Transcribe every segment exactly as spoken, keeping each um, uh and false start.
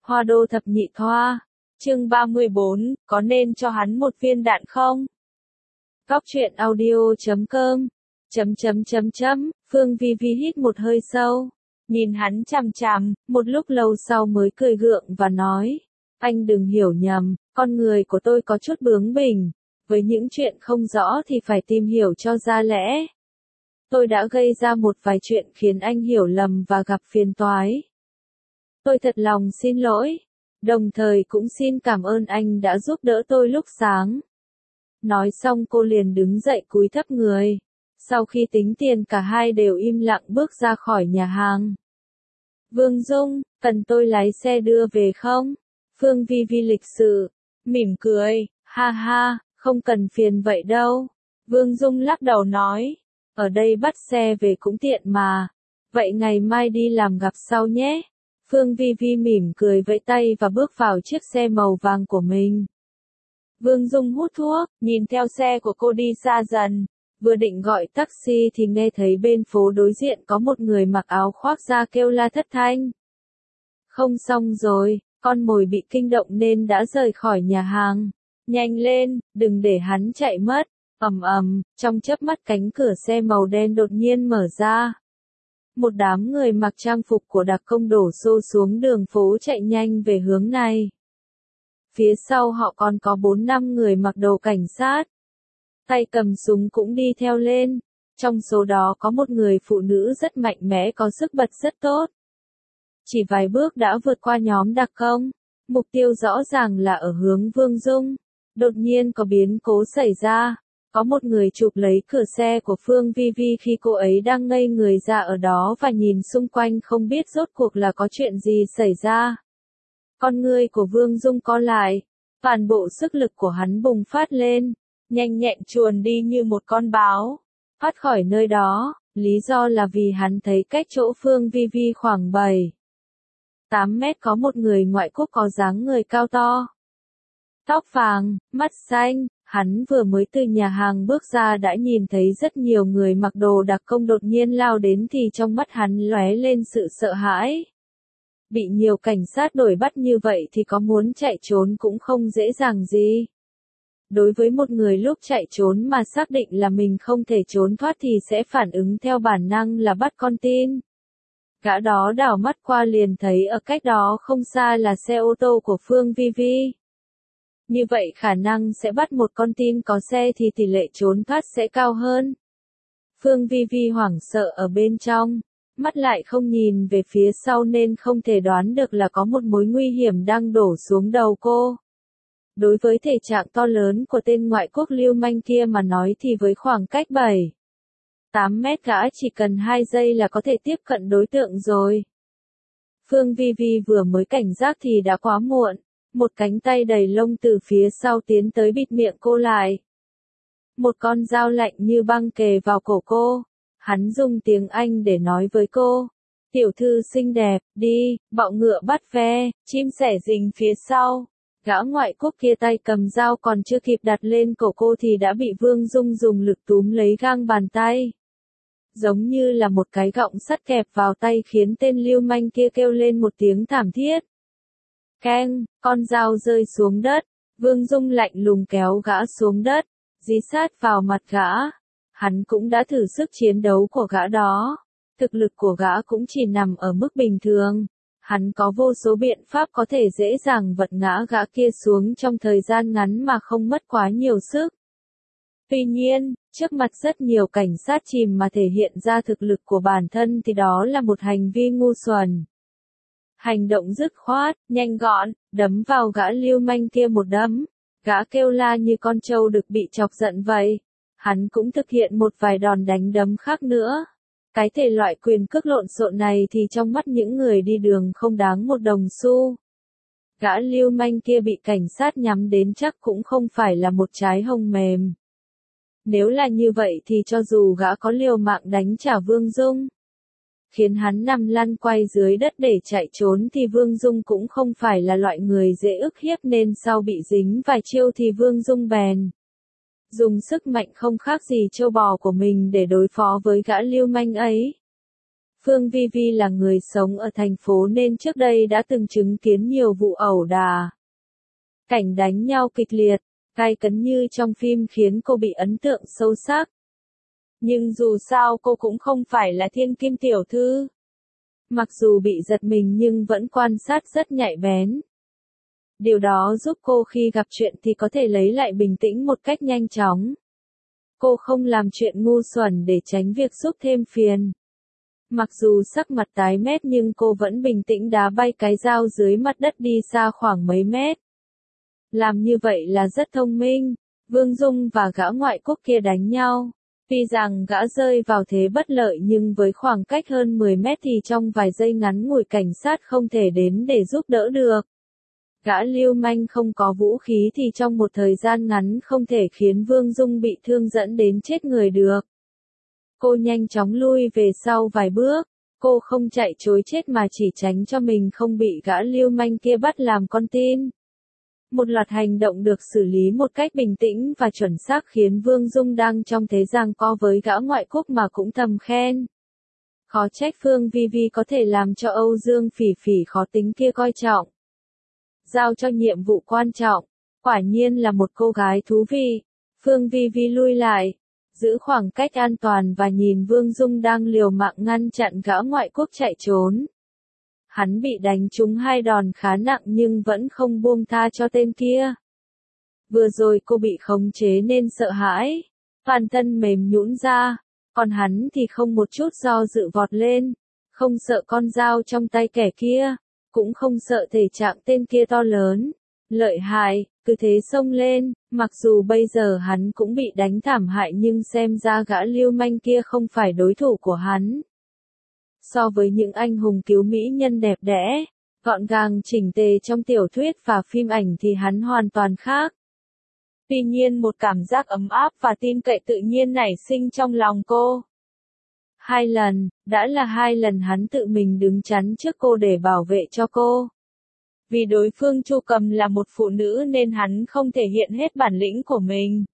Hoa đô thập nhị thoa. Chương ba mươi bốn, có nên cho hắn một viên đạn không? Góc truyện audio chấm com. Chấm chấm chấm chấm, Phương Vi Vi hít một hơi sâu. Nhìn hắn chằm chằm, một lúc lâu sau mới cười gượng và nói. Anh đừng hiểu nhầm, con người của tôi có chút bướng bỉnh. Với những chuyện không rõ thì phải tìm hiểu cho ra lẽ. Tôi đã gây ra một vài chuyện khiến anh hiểu lầm và gặp phiền toái. Tôi thật lòng xin lỗi. Đồng thời cũng xin cảm ơn anh đã giúp đỡ tôi lúc sáng. Nói xong cô liền đứng dậy cúi thấp người. Sau khi tính tiền cả hai đều im lặng bước ra khỏi nhà hàng. Vương Dung, cần tôi lái xe đưa về không? Phương Vi Vi lịch sự, mỉm cười, ha ha, không cần phiền vậy đâu. Vương Dung lắc đầu nói, ở đây bắt xe về cũng tiện mà. Vậy ngày mai đi làm gặp sau nhé. Phương Vi Vi mỉm cười vẫy tay và bước vào chiếc xe màu vàng của mình. Vương Dung hút thuốc, nhìn theo xe của cô đi xa dần. Vừa định gọi taxi thì nghe thấy bên phố đối diện có một người mặc áo khoác da kêu la thất thanh. Không xong rồi, con mồi bị kinh động nên đã rời khỏi nhà hàng. Nhanh lên, đừng để hắn chạy mất. Ầm ầm, trong chớp mắt cánh cửa xe màu đen đột nhiên mở ra. Một đám người mặc trang phục của đặc công đổ xô xuống đường phố chạy nhanh về hướng này. Phía sau họ còn có bốn năm người mặc đồ cảnh sát. Tay cầm súng cũng đi theo lên. Trong số đó có một người phụ nữ rất mạnh mẽ có sức bật rất tốt. Chỉ vài bước đã vượt qua nhóm đặc công. Mục tiêu rõ ràng là ở hướng Vương Dung. Đột nhiên có biến cố xảy ra. Có một người chụp lấy cửa xe của Phương Vi Vi khi cô ấy đang ngây người ra ở đó và nhìn xung quanh không biết rốt cuộc là có chuyện gì xảy ra. Con người của Vương Dung co lại. Toàn bộ sức lực của hắn bùng phát lên. Nhanh nhẹn chuồn đi như một con báo. Thoát khỏi nơi đó, lý do là vì hắn thấy cách chỗ Phương Vi Vi khoảng bảy tám mét có một người ngoại quốc có dáng người cao to. Tóc vàng, mắt xanh, hắn vừa mới từ nhà hàng bước ra đã nhìn thấy rất nhiều người mặc đồ đặc công đột nhiên lao đến thì trong mắt hắn lóe lên sự sợ hãi. Bị nhiều cảnh sát đuổi bắt như vậy thì có muốn chạy trốn cũng không dễ dàng gì. Đối với một người lúc chạy trốn mà xác định là mình không thể trốn thoát thì sẽ phản ứng theo bản năng là bắt con tin. Gã đó đảo mắt qua liền thấy ở cách đó không xa là xe ô tô của Phương Vi Vi. Như vậy khả năng sẽ bắt một con tin có xe thì tỷ lệ trốn thoát sẽ cao hơn. Phương Vi Vi hoảng sợ ở bên trong, mắt lại không nhìn về phía sau nên không thể đoán được là có một mối nguy hiểm đang đổ xuống đầu cô. Đối với thể trạng to lớn của tên ngoại quốc lưu manh kia mà nói thì với khoảng cách bảy tám mét gã chỉ cần hai giây là có thể tiếp cận đối tượng rồi. Phương Vi Vi vừa mới cảnh giác thì đã quá muộn. Một cánh tay đầy lông từ phía sau tiến tới bịt miệng cô lại. Một con dao lạnh như băng kề vào cổ cô. Hắn dùng tiếng Anh để nói với cô. Tiểu thư xinh đẹp, đi, bọ ngựa bắt ve, chim sẻ rình phía sau. Gã ngoại quốc kia tay cầm dao còn chưa kịp đặt lên cổ cô thì đã bị Vương Dung dùng lực túm lấy gang bàn tay. Giống như là một cái gọng sắt kẹp vào tay khiến tên lưu manh kia kêu lên một tiếng thảm thiết. Keng, con dao rơi xuống đất. Vương Dung lạnh lùng kéo gã xuống đất, dí sát vào mặt gã. Hắn cũng đã thử sức chiến đấu của gã đó. Thực lực của gã cũng chỉ nằm ở mức bình thường. Hắn có vô số biện pháp có thể dễ dàng vật ngã gã kia xuống trong thời gian ngắn mà không mất quá nhiều sức. Tuy nhiên, trước mặt rất nhiều cảnh sát chìm mà thể hiện ra thực lực của bản thân thì đó là một hành vi ngu xuẩn. Hành động dứt khoát, nhanh gọn, đấm vào gã lưu manh kia một đấm. Gã kêu la như con trâu được bị chọc giận vậy. Hắn cũng thực hiện một vài đòn đánh đấm khác nữa. Cái thể loại quyền cước lộn xộn này thì trong mắt những người đi đường không đáng một đồng xu. Gã lưu manh kia bị cảnh sát nhắm đến chắc cũng không phải là một trái hồng mềm. Nếu là như vậy thì cho dù gã có liều mạng đánh trả Vương Dung, khiến hắn nằm lăn quay dưới đất để chạy trốn thì Vương Dung cũng không phải là loại người dễ ức hiếp nên sau bị dính vài chiêu thì Vương Dung bèn dùng sức mạnh không khác gì trâu bò của mình để đối phó với gã lưu manh ấy. Phương Vi Vi là người sống ở thành phố nên trước đây đã từng chứng kiến nhiều vụ ẩu đả. Cảnh đánh nhau kịch liệt, gay cấn như trong phim khiến cô bị ấn tượng sâu sắc. Nhưng dù sao cô cũng không phải là thiên kim tiểu thư. Mặc dù bị giật mình nhưng vẫn quan sát rất nhạy bén. Điều đó giúp cô khi gặp chuyện thì có thể lấy lại bình tĩnh một cách nhanh chóng. Cô không làm chuyện ngu xuẩn để tránh việc giúp thêm phiền. Mặc dù sắc mặt tái mét nhưng cô vẫn bình tĩnh đá bay cái dao dưới mặt đất đi xa khoảng mấy mét. Làm như vậy là rất thông minh. Vương Dung và gã ngoại quốc kia đánh nhau. Tuy rằng gã rơi vào thế bất lợi nhưng với khoảng cách hơn mười mét thì trong vài giây ngắn ngủi cảnh sát không thể đến để giúp đỡ được. Gã lưu manh không có vũ khí thì trong một thời gian ngắn không thể khiến Vương Dung bị thương dẫn đến chết người được. Cô nhanh chóng lui về sau vài bước. Cô không chạy trối chết mà chỉ tránh cho mình không bị gã lưu manh kia bắt làm con tin. Một loạt hành động được xử lý một cách bình tĩnh và chuẩn xác khiến Vương Dung đang trong thế giằng co với gã ngoại quốc mà cũng thầm khen. Khó trách Phương Vi Vi có thể làm cho Âu Dương Phỉ Phỉ khó tính kia coi trọng. Giao cho nhiệm vụ quan trọng, quả nhiên là một cô gái thú vị. Phương Vi Vi lui lại, giữ khoảng cách an toàn và nhìn Vương Dung đang liều mạng ngăn chặn gã ngoại quốc chạy trốn. Hắn bị đánh trúng hai đòn khá nặng nhưng vẫn không buông tha cho tên kia. Vừa rồi cô bị khống chế nên sợ hãi, toàn thân mềm nhũn ra, còn hắn thì không một chút do dự vọt lên, không sợ con dao trong tay kẻ kia, cũng không sợ thể trạng tên kia to lớn, lợi hại, cứ thế xông lên, mặc dù bây giờ hắn cũng bị đánh thảm hại nhưng xem ra gã lưu manh kia không phải đối thủ của hắn. So với những anh hùng cứu mỹ nhân đẹp đẽ, gọn gàng chỉnh tề trong tiểu thuyết và phim ảnh thì hắn hoàn toàn khác. Tuy nhiên một cảm giác ấm áp và tin cậy tự nhiên nảy sinh trong lòng cô. Hai lần, đã là hai lần hắn tự mình đứng chắn trước cô để bảo vệ cho cô. Vì đối phương Chu Cầm là một phụ nữ nên hắn không thể hiện hết bản lĩnh của mình.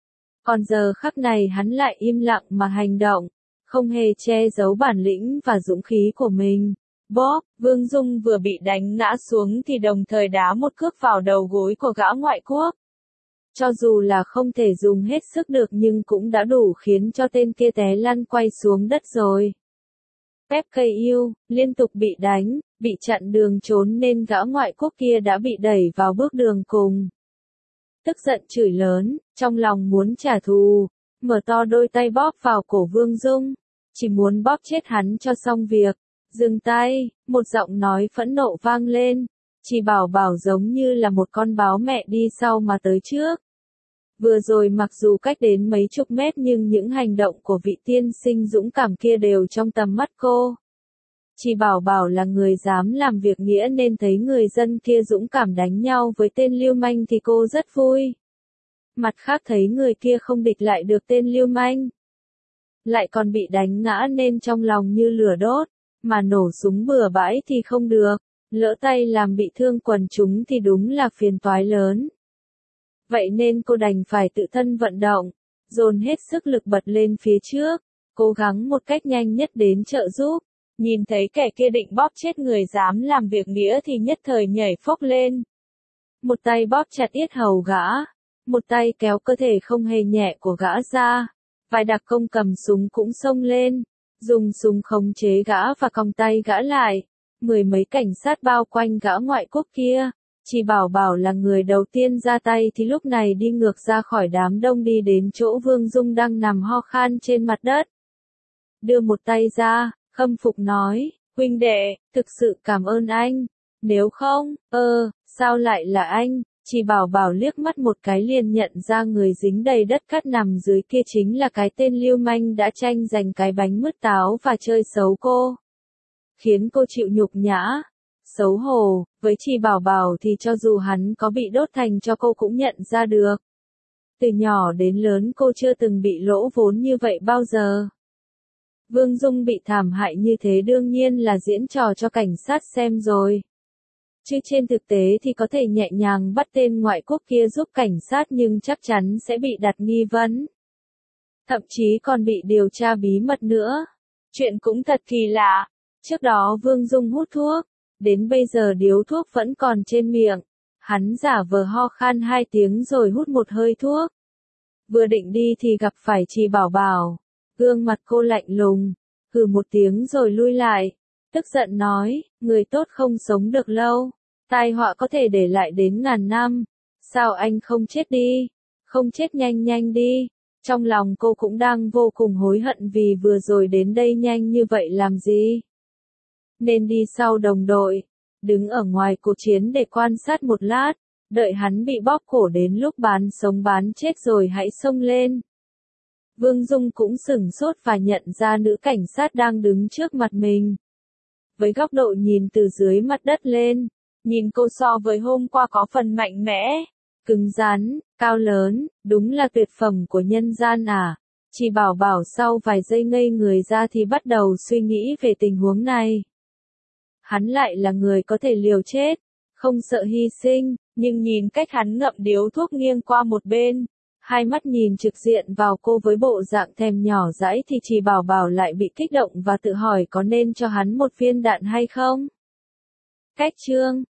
Còn giờ khắc này hắn lại im lặng mà hành động, không hề che giấu bản lĩnh và dũng khí của mình. Bóp, Vương Dung vừa bị đánh ngã xuống thì đồng thời đá một cước vào đầu gối của gã ngoại quốc. Cho dù là không thể dùng hết sức được nhưng cũng đã đủ khiến cho tên kia té lăn quay xuống đất rồi. Pep ca u, liên tục bị đánh, bị chặn đường trốn nên gã ngoại quốc kia đã bị đẩy vào bước đường cùng. Tức giận chửi lớn, trong lòng muốn trả thù, mở to đôi tay bóp vào cổ Vương Dung, chỉ muốn bóp chết hắn cho xong việc. Dừng tay, một giọng nói phẫn nộ vang lên, Chỉ Bảo Bảo giống như là một con báo mẹ đi sau mà tới trước. Vừa rồi mặc dù cách đến mấy chục mét nhưng những hành động của vị tiên sinh dũng cảm kia đều trong tầm mắt cô. Chỉ Bảo Bảo là người dám làm việc nghĩa nên thấy người dân kia dũng cảm đánh nhau với tên lưu manh thì cô rất vui. Mặt khác thấy người kia không địch lại được tên lưu manh, lại còn bị đánh ngã nên trong lòng như lửa đốt, mà nổ súng bừa bãi thì không được, lỡ tay làm bị thương quần chúng thì đúng là phiền toái lớn. Vậy nên cô đành phải tự thân vận động, dồn hết sức lực bật lên phía trước, cố gắng một cách nhanh nhất đến trợ giúp. Nhìn thấy kẻ kia định bóp chết người dám làm việc nghĩa thì nhất thời nhảy phốc lên. Một tay bóp chặt yết hầu gã, một tay kéo cơ thể không hề nhẹ của gã ra. Vài đặc công cầm súng cũng xông lên, dùng súng khống chế gã và còng tay gã lại. Mười mấy cảnh sát bao quanh gã ngoại quốc kia. Chỉ Bảo Bảo là người đầu tiên ra tay thì lúc này đi ngược ra khỏi đám đông đi đến chỗ Vương Dung đang nằm ho khan trên mặt đất. Đưa một tay ra, khâm phục nói, huynh đệ, thực sự cảm ơn anh. Nếu không, ơ, sao lại là anh? Chỉ Bảo Bảo liếc mắt một cái liền nhận ra người dính đầy đất cát nằm dưới kia chính là cái tên lưu manh đã tranh giành cái bánh mứt táo và chơi xấu cô. Khiến cô chịu nhục nhã, xấu hổ, với Chỉ Bảo Bảo thì cho dù hắn có bị đốt thành cho cô cũng nhận ra được. Từ nhỏ đến lớn cô chưa từng bị lỗ vốn như vậy bao giờ. Vương Dung bị thảm hại như thế đương nhiên là diễn trò cho cảnh sát xem rồi. Chứ trên thực tế thì có thể nhẹ nhàng bắt tên ngoại quốc kia giúp cảnh sát nhưng chắc chắn sẽ bị đặt nghi vấn. Thậm chí còn bị điều tra bí mật nữa. Chuyện cũng thật kỳ lạ. Trước đó Vương Dung hút thuốc, đến bây giờ điếu thuốc vẫn còn trên miệng. Hắn giả vờ ho khan hai tiếng rồi hút một hơi thuốc. Vừa định đi thì gặp phải Trì Bảo Bảo. Gương mặt cô lạnh lùng, hừ một tiếng rồi lui lại. Tức giận nói, người tốt không sống được lâu. Tai họa có thể để lại đến ngàn năm. Sao anh không chết đi? Không chết nhanh nhanh đi. Trong lòng cô cũng đang vô cùng hối hận vì vừa rồi đến đây nhanh như vậy làm gì? Nên đi sau đồng đội, đứng ở ngoài cuộc chiến để quan sát một lát, đợi hắn bị bóp cổ đến lúc bán sống bán chết rồi hãy xông lên. Vương Dung cũng sửng sốt và nhận ra nữ cảnh sát đang đứng trước mặt mình. Với góc độ nhìn từ dưới mặt đất lên, nhìn cô so với hôm qua có phần mạnh mẽ, cứng rắn, cao lớn, đúng là tuyệt phẩm của nhân gian à. Chỉ Bảo Bảo sau vài giây ngây người ra thì bắt đầu suy nghĩ về tình huống này. Hắn lại là người có thể liều chết, không sợ hy sinh, nhưng nhìn cách hắn ngậm điếu thuốc nghiêng qua một bên, hai mắt nhìn trực diện vào cô với bộ dạng thèm nhỏ dãi thì Chỉ Bảo Bảo lại bị kích động và tự hỏi có nên cho hắn một viên đạn hay không. Cách chương